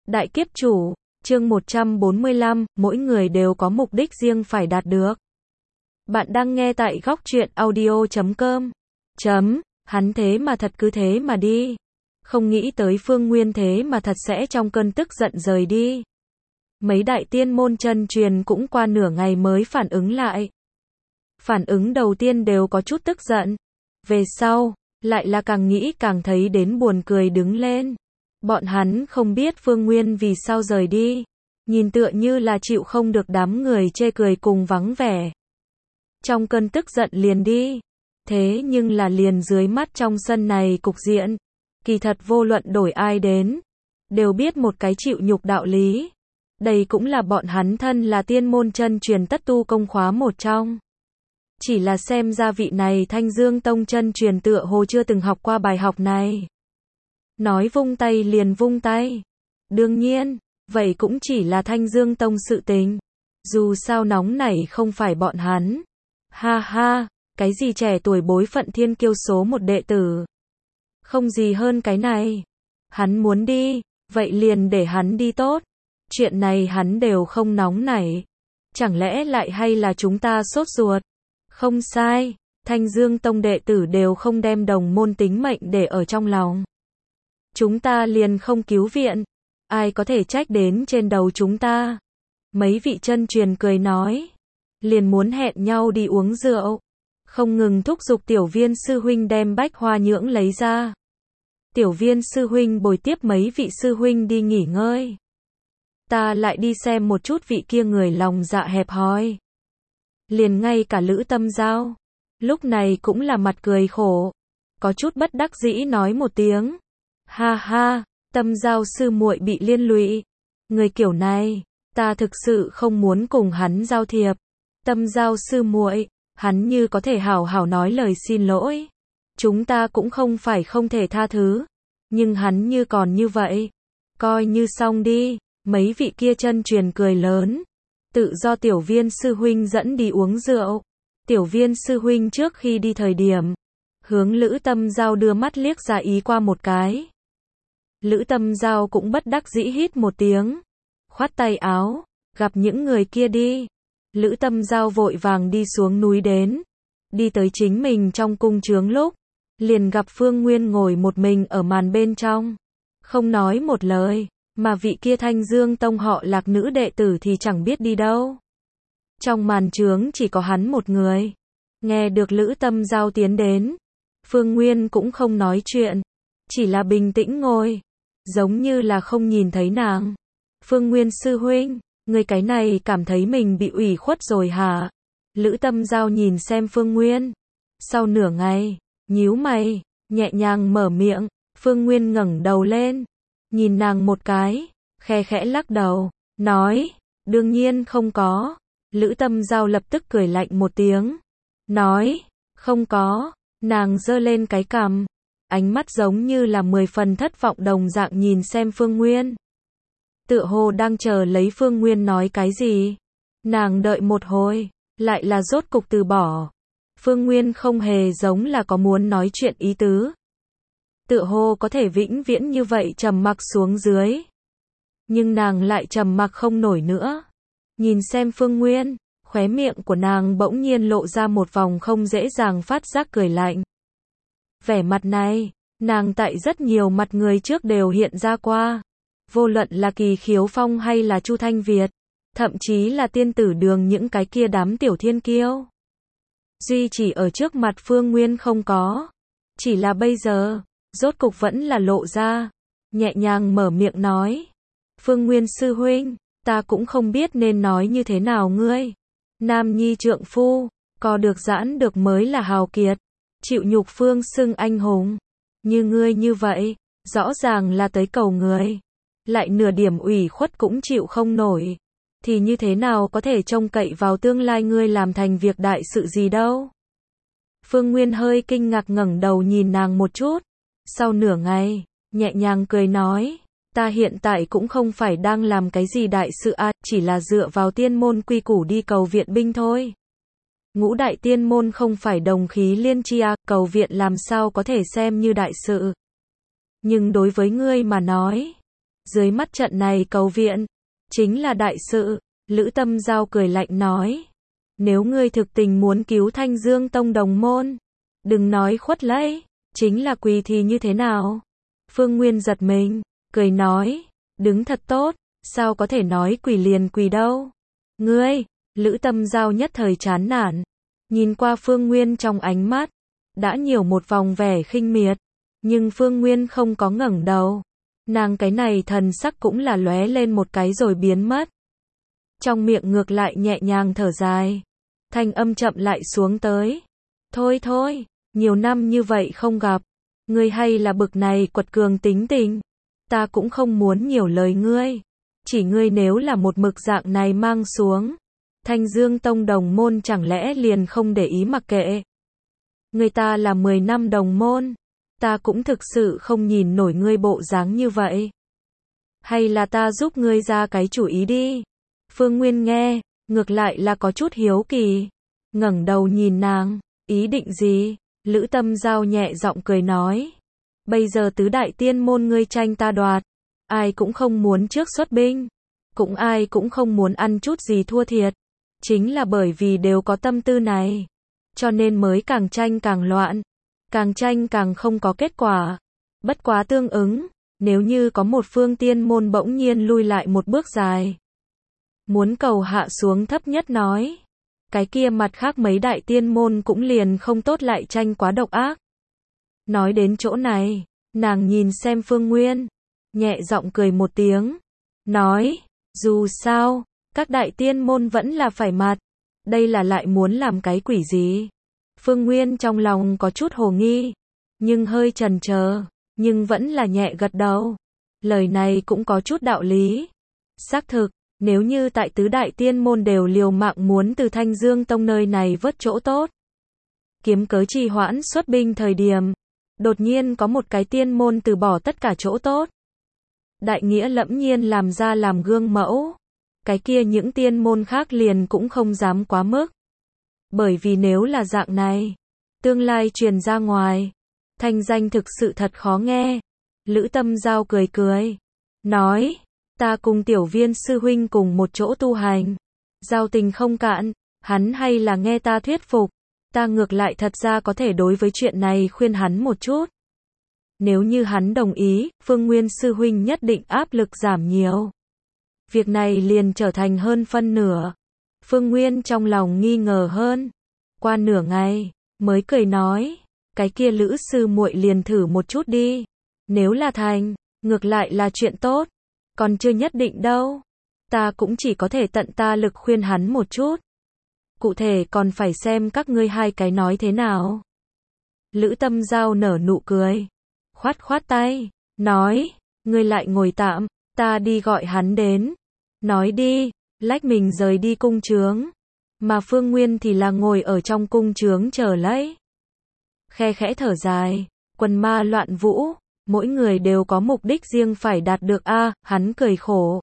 Đại kiếp chủ, chương 145, mỗi người đều có mục đích riêng phải đạt được. Bạn đang nghe tại góc truyện audio.com. Hắn thế mà thật cứ thế mà đi. Không nghĩ tới Phương Nguyên thế mà thật sẽ trong cơn tức giận rời đi. Mấy đại tiên môn chân truyền cũng qua nửa ngày mới phản ứng lại. Phản ứng đầu tiên đều có chút tức giận. Về sau, lại là càng nghĩ càng thấy đến buồn cười đứng lên. Bọn hắn không biết Phương Nguyên vì sao rời đi. Nhìn tựa như là chịu không được đám người chê cười cùng vắng vẻ. Trong cơn tức giận liền đi. Thế nhưng là liền dưới mắt trong sân này cục diện. Kỳ thật vô luận đổi ai đến. Đều biết một cái chịu nhục đạo lý. Đây cũng là bọn hắn thân là tiên môn chân truyền tất tu công khóa một trong. Chỉ là xem ra vị này Thanh Dương Tông chân truyền tựa hồ chưa từng học qua bài học này. Nói vung tay liền vung tay. Đương nhiên, vậy cũng chỉ là Thanh Dương Tông sự tình. Dù sao nóng nảy không phải bọn hắn. Ha ha, cái gì trẻ tuổi bối phận thiên kiêu số một đệ tử. Không gì hơn cái này. Hắn muốn đi, vậy liền để hắn đi tốt. Chuyện này hắn đều không nóng nảy. Chẳng lẽ lại hay là chúng ta sốt ruột? Không sai, Thanh Dương Tông đệ tử đều không đem đồng môn tính mệnh để ở trong lòng. Chúng ta liền không cứu viện. Ai có thể trách đến trên đầu chúng ta? Mấy vị chân truyền cười nói. Liền muốn hẹn nhau đi uống rượu. Không ngừng thúc giục tiểu viên sư huynh đem bách hoa nhưỡng lấy ra. Tiểu viên sư huynh bồi tiếp mấy vị sư huynh đi nghỉ ngơi. Ta lại đi xem một chút vị kia người lòng dạ hẹp hòi. Liền ngay cả Lữ Tâm Giao. Lúc này cũng là mặt cười khổ. Có chút bất đắc dĩ nói một tiếng. Ha ha, Tâm Giao sư muội bị liên lụy. Người kiểu này, ta thực sự không muốn cùng hắn giao thiệp. Tâm Giao sư muội, hắn như có thể hảo hảo nói lời xin lỗi. Chúng ta cũng không phải không thể tha thứ. Nhưng hắn như còn như vậy. Coi như xong đi, mấy vị kia chân truyền cười lớn. Tự do tiểu viên sư huynh dẫn đi uống rượu. Tiểu viên sư huynh trước khi đi thời điểm. Hướng Lữ Tâm Giao đưa mắt liếc ra ý qua một cái. Lữ Tâm Giao cũng bất đắc dĩ hít một tiếng. Khoát tay áo, gặp những người kia đi. Lữ Tâm Giao vội vàng đi xuống núi đến. Đi tới chính mình trong cung trướng lúc. Liền gặp Phương Nguyên ngồi một mình ở màn bên trong. Không nói một lời. Mà vị kia Thanh Dương Tông họ Lạc nữ đệ tử thì chẳng biết đi đâu. Trong màn trướng chỉ có hắn một người. Nghe được Lữ Tâm Giao tiến đến. Phương Nguyên cũng không nói chuyện. Chỉ là bình tĩnh ngồi. Giống như là không nhìn thấy nàng. Phương Nguyên sư huynh, người cái này cảm thấy mình bị ủy khuất rồi hả? Lữ Tâm Giao nhìn xem Phương Nguyên. Sau nửa ngày, nhíu mày, nhẹ nhàng mở miệng. Phương Nguyên ngẩng đầu lên. Nhìn nàng một cái, khe khẽ lắc đầu, nói, đương nhiên không có. Lữ Tâm Giao lập tức cười lạnh một tiếng, nói, không có. Nàng giơ lên cái cằm, ánh mắt giống như là 10 phần thất vọng đồng dạng nhìn xem Phương Nguyên. Tựa hồ đang chờ lấy Phương Nguyên nói cái gì. Nàng đợi một hồi, lại là rốt cục từ bỏ. Phương Nguyên không hề giống là có muốn nói chuyện ý tứ. Tựa hồ có thể vĩnh viễn như vậy trầm mặc xuống dưới. Nhưng nàng lại trầm mặc không nổi nữa. Nhìn xem Phương Nguyên, khóe miệng của nàng bỗng nhiên lộ ra một vòng không dễ dàng phát giác cười lạnh. Vẻ mặt này, nàng tại rất nhiều mặt người trước đều hiện ra qua. Vô luận là Kỳ Khiếu Phong hay là Chu Thanh Việt, thậm chí là Tiên Tử Đường những cái kia đám tiểu thiên kiêu. Duy chỉ ở trước mặt Phương Nguyên không có. Chỉ là bây giờ, rốt cục vẫn là lộ ra, nhẹ nhàng mở miệng nói. Phương Nguyên sư huynh, ta cũng không biết nên nói như thế nào ngươi. Nam nhi trượng phu, có được giãn được mới là hào kiệt. Chịu nhục phương xưng anh hùng. Như ngươi như vậy, rõ ràng là tới cầu người. Lại nửa điểm ủy khuất cũng chịu không nổi. Thì như thế nào có thể trông cậy vào tương lai ngươi làm thành việc đại sự gì đâu. Phương Nguyên hơi kinh ngạc ngẩng đầu nhìn nàng một chút. Sau nửa ngày, nhẹ nhàng cười nói, ta hiện tại cũng không phải đang làm cái gì đại sự chỉ là dựa vào tiên môn quy củ đi cầu viện binh thôi. Ngũ đại tiên môn không phải đồng khí liên chi cầu viện làm sao có thể xem như đại sự. Nhưng đối với ngươi mà nói, Dưới mắt trận này cầu viện, chính là đại sự. Lữ Tâm Giao cười lạnh nói. Nếu ngươi thực tình muốn cứu Thanh Dương Tông đồng môn, đừng nói khuất lễ, chính là quỳ thì như thế nào? Phương Nguyên giật mình, cười nói, đứng thật tốt, sao có thể nói quỳ liền quỳ đâu? Ngươi, Lữ Tâm Giao nhất thời chán nản, nhìn qua Phương Nguyên trong ánh mắt, đã nhiều một vòng vẻ khinh miệt, nhưng Phương Nguyên không có ngẩng đầu. Nàng cái này thần sắc cũng là lóe lên một cái rồi biến mất. Trong miệng ngược lại nhẹ nhàng thở dài, thanh âm chậm lại xuống tới. Thôi thôi, nhiều năm như vậy không gặp, ngươi hay là bực này quật cường tính tình, ta cũng không muốn nhiều lời ngươi. Chỉ ngươi nếu là một mực dạng này mang xuống, Thanh Dương Tông đồng môn chẳng lẽ liền không để ý mặc kệ. Người ta là 10 năm đồng môn, ta cũng thực sự không nhìn nổi ngươi bộ dáng như vậy. Hay là ta giúp ngươi ra cái chủ ý đi. Phương Nguyên nghe, ngược lại là có chút hiếu kỳ, ngẩng đầu nhìn nàng, ý định gì? Lữ Tâm Giao nhẹ giọng cười nói, bây giờ tứ đại tiên môn ngươi tranh ta đoạt, ai cũng không muốn trước xuất binh, cũng ai cũng không muốn ăn chút gì thua thiệt, chính là bởi vì đều có tâm tư này, cho nên mới càng tranh càng loạn, càng tranh càng không có kết quả. Bất quá tương ứng, nếu như có một phương tiên môn bỗng nhiên lui lại một bước dài, muốn cầu hạ xuống thấp nhất nói, cái kia mặt khác mấy đại tiên môn cũng liền không tốt lại tranh quá độc ác. Nói đến chỗ này, nàng nhìn xem Phương Nguyên, nhẹ giọng cười một tiếng, nói, dù sao, các đại tiên môn vẫn là phải mặt, đây là lại muốn làm cái quỷ gì? Phương Nguyên trong lòng có chút hồ nghi, nhưng hơi chần chờ, nhưng vẫn là nhẹ gật đầu. Lời này cũng có chút đạo lý. Xác thực, nếu như tại tứ đại tiên môn đều liều mạng muốn từ Thanh Dương Tông nơi này vớt chỗ tốt, kiếm cớ trì hoãn xuất binh thời điểm, đột nhiên có một cái tiên môn từ bỏ tất cả chỗ tốt, đại nghĩa lẫm nhiên làm ra làm gương mẫu, cái kia những tiên môn khác liền cũng không dám quá mức. Bởi vì nếu là dạng này, tương lai truyền ra ngoài, thanh danh thực sự thật khó nghe. Lữ Tâm Giao cười cười, nói, ta cùng Tiểu Viên sư huynh cùng một chỗ tu hành, giao tình không cạn, hắn hay là nghe ta thuyết phục, ta ngược lại thật ra có thể đối với chuyện này khuyên hắn một chút. Nếu như hắn đồng ý, Phương Nguyên sư huynh nhất định áp lực giảm nhiều. Việc này liền trở thành hơn phân nửa. Phương Nguyên trong lòng nghi ngờ hơn. Qua nửa ngày, mới cười nói, cái kia Lữ sư muội liền thử một chút đi. Nếu là thành, ngược lại là chuyện tốt. Còn chưa nhất định đâu. Ta cũng chỉ có thể tận ta lực khuyên hắn một chút. Cụ thể còn phải xem các ngươi hai cái nói thế nào. Lữ Tâm Giao nở nụ cười, khoát khoát tay, nói, ngươi lại ngồi tạm, ta đi gọi hắn đến. Nói đi, lách mình rời đi cung trướng, mà Phương Nguyên thì là ngồi ở trong cung trướng chờ lấy. Khe khẽ thở dài, quần ma loạn vũ, mỗi người đều có mục đích riêng phải đạt được a, hắn cười khổ.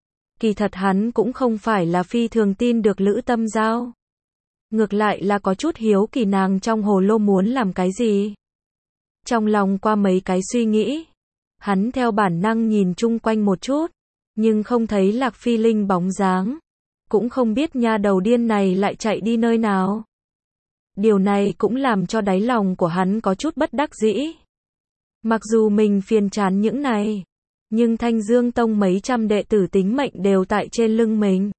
Kỳ thật hắn cũng không phải là phi thường tin được Lữ Tâm Giao. Ngược lại là có chút hiếu kỳ nàng trong hồ lô muốn làm cái gì. Trong lòng qua mấy cái suy nghĩ, hắn theo bản năng nhìn chung quanh một chút, nhưng không thấy Lạc Phi Linh bóng dáng, cũng không biết nha đầu điên này lại chạy đi nơi nào. Điều này cũng làm cho đáy lòng của hắn có chút bất đắc dĩ. Mặc dù mình phiền chán những này, nhưng Thanh Dương Tông mấy trăm đệ tử tính mệnh đều tại trên lưng mình.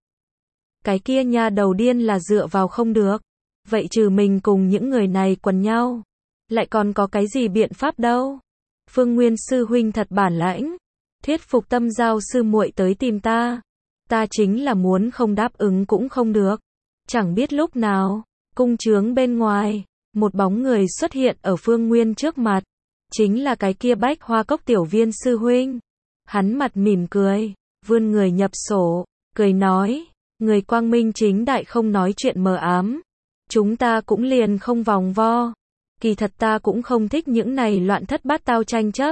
Cái kia nha đầu điên là dựa vào không được. Vậy trừ mình cùng những người này quần nhau, lại còn có cái gì biện pháp đâu. Phương Nguyên sư huynh thật bản lãnh, thuyết phục Tâm Giao sư muội tới tìm ta. Ta chính là muốn không đáp ứng cũng không được. Chẳng biết lúc nào, cung trướng bên ngoài, một bóng người xuất hiện ở Phương Nguyên trước mặt. Chính là cái kia Bách Hoa Cốc Tiểu Viên sư huynh. Hắn mặt mỉm cười, vươn người nhập sổ, cười nói, người quang minh chính đại không nói chuyện mờ ám. Chúng ta cũng liền không vòng vo. Kỳ thật ta cũng không thích những này loạn thất bát tao tranh chấp.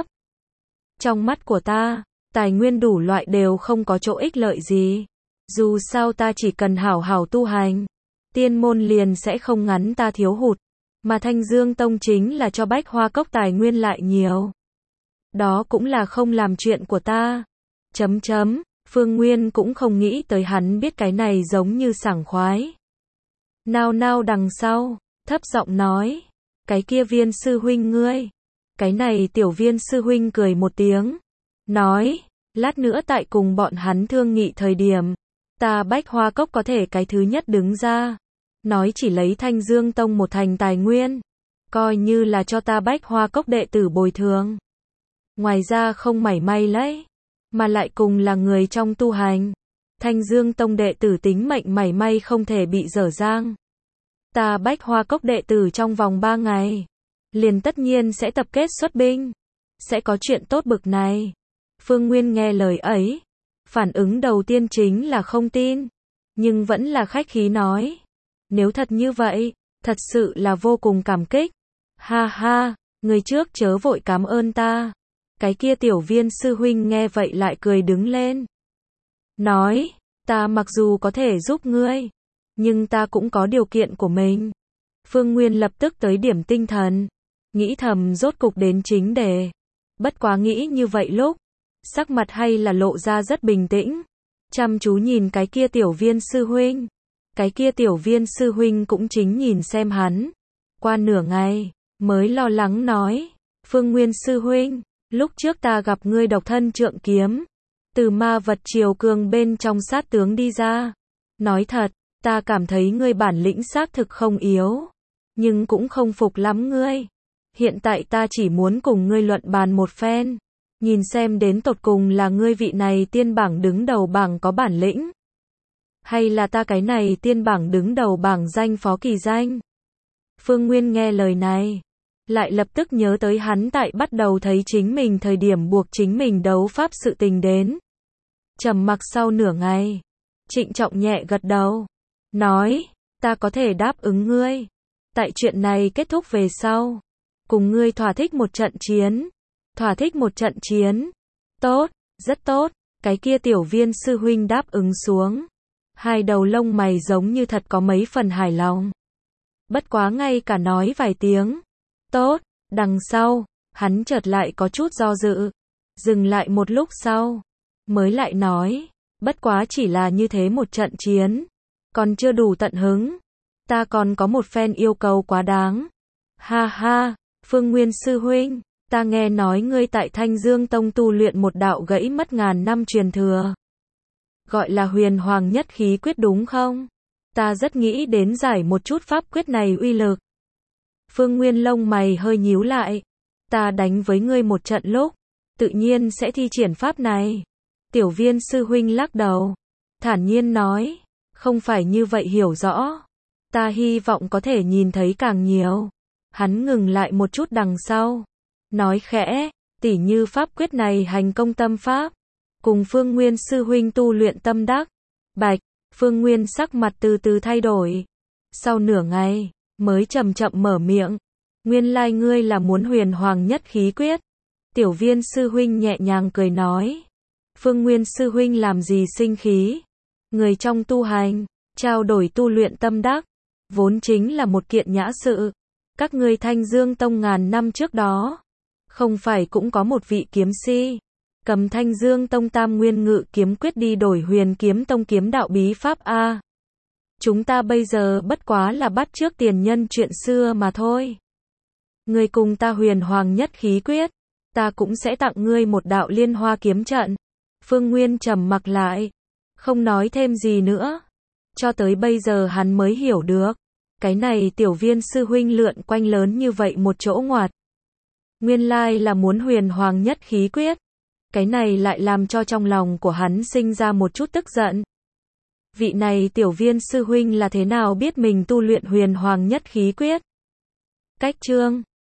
Trong mắt của ta, tài nguyên đủ loại đều không có chỗ ích lợi gì. Dù sao ta chỉ cần hảo hảo tu hành, tiên môn liền sẽ không ngắn ta thiếu hụt. Mà Thanh Dương Tông chính là cho Bách Hoa Cốc tài nguyên lại nhiều. Đó cũng là không làm chuyện của ta. Phương Nguyên cũng không nghĩ tới hắn biết cái này giống như sảng khoái. Nao nao đằng sau, thấp giọng nói, cái kia Viên sư huynh ngươi. Cái này tiểu Viên sư huynh cười một tiếng, nói, lát nữa tại cùng bọn hắn thương nghị thời điểm, ta Bách Hoa Cốc có thể cái thứ nhất đứng ra, nói chỉ lấy Thanh Dương Tông một thành tài nguyên, coi như là cho ta Bách Hoa Cốc đệ tử bồi thường. Ngoài ra không mảy may lấy, mà lại cùng là người trong tu hành, Thanh Dương Tông đệ tử tính mệnh mảy may không thể bị dở dang. Ta Bách Hoa Cốc đệ tử trong vòng 3 ngày, liền tất nhiên sẽ tập kết xuất binh, sẽ có chuyện tốt bực này. Phương Nguyên nghe lời ấy, phản ứng đầu tiên chính là không tin, nhưng vẫn là khách khí nói, nếu thật như vậy, thật sự là vô cùng cảm kích. Ha ha, người trước chớ vội cảm ơn ta. Cái kia tiểu Viên sư huynh nghe vậy lại cười đứng lên, nói, ta mặc dù có thể giúp ngươi, nhưng ta cũng có điều kiện của mình. Phương Nguyên lập tức tới điểm tinh thần, nghĩ thầm rốt cục đến chính đề. Bất quá nghĩ như vậy lúc, sắc mặt hay là lộ ra rất bình tĩnh, chăm chú nhìn cái kia tiểu Viên sư huynh. Cái kia tiểu Viên sư huynh cũng chính nhìn xem hắn. Qua nửa ngày, mới lo lắng nói, Phương Nguyên sư huynh, lúc trước ta gặp ngươi độc thân trượng kiếm, từ ma vật triều cường bên trong sát tướng đi ra. Nói thật, ta cảm thấy ngươi bản lĩnh xác thực không yếu, nhưng cũng không phục lắm ngươi. Hiện tại ta chỉ muốn cùng ngươi luận bàn một phen, nhìn xem đến tột cùng là ngươi vị này tiên bảng đứng đầu bảng có bản lĩnh, hay là ta cái này tiên bảng đứng đầu bảng danh phó kỳ danh. Phương Nguyên nghe lời này, lại lập tức nhớ tới hắn tại bắt đầu thấy chính mình thời điểm buộc chính mình đấu pháp sự tình đến. Trầm mặc sau nửa ngày, trịnh trọng nhẹ gật đầu, nói, ta có thể đáp ứng ngươi, tại chuyện này kết thúc về sau, cùng ngươi thỏa thích một trận chiến. Thỏa thích một trận chiến. Tốt, rất tốt. Cái kia tiểu Viên sư huynh đáp ứng xuống, hai đầu lông mày giống như thật có mấy phần hài lòng. Bất quá ngay cả nói vài tiếng tốt, đằng sau, hắn chợt lại có chút do dự, dừng lại một lúc sau, mới lại nói, bất quá chỉ là như thế một trận chiến, còn chưa đủ tận hứng, ta còn có một phen yêu cầu quá đáng. Ha ha, Phương Nguyên sư huynh, ta nghe nói ngươi tại Thanh Dương Tông tu luyện một đạo gãy mất ngàn năm truyền thừa, gọi là Huyền Hoàng Nhất Khí Quyết đúng không? Ta rất nghĩ đến giải một chút pháp quyết này uy lực. Phương Nguyên lông mày hơi nhíu lại, ta đánh với ngươi một trận lúc, tự nhiên sẽ thi triển pháp này. Tiểu Viên sư huynh lắc đầu, thản nhiên nói, không phải như vậy hiểu rõ, ta hy vọng có thể nhìn thấy càng nhiều. Hắn ngừng lại một chút đằng sau, nói khẽ, tỉ như pháp quyết này hành công tâm pháp, cùng Phương Nguyên sư huynh tu luyện tâm đắc. Bạch, Phương Nguyên sắc mặt từ từ thay đổi, sau nửa ngày, mới chậm chậm mở miệng, nguyên lai ngươi là muốn Huyền Hoàng Nhất Khí Quyết. Tiểu Viên sư huynh nhẹ nhàng cười nói, Phương Nguyên sư huynh làm gì sinh khí, người trong tu hành, trao đổi tu luyện tâm đắc, vốn chính là một kiện nhã sự. Các ngươi Thanh Dương Tông ngàn năm trước đó, không phải cũng có một vị kiếm si, cầm Thanh Dương Tông Tam Nguyên Ngự Kiếm Quyết đi đổi Huyền Kiếm Tông kiếm đạo bí pháp a. Chúng ta bây giờ bất quá là bắt chước tiền nhân chuyện xưa mà thôi. Ngươi cùng ta Huyền Hoàng Nhất Khí Quyết, ta cũng sẽ tặng ngươi một đạo Liên Hoa kiếm trận. Phương Nguyên trầm mặc lại, không nói thêm gì nữa. Cho tới bây giờ hắn mới hiểu được, cái này tiểu Viên sư huynh lượn quanh lớn như vậy một chỗ ngoặt, nguyên lai là muốn Huyền Hoàng Nhất Khí Quyết. Cái này lại làm cho trong lòng của hắn sinh ra một chút tức giận. Vị này tiểu Viên sư huynh là thế nào biết mình tu luyện Huyền Hoàng Nhất Khí Quyết? Cách chương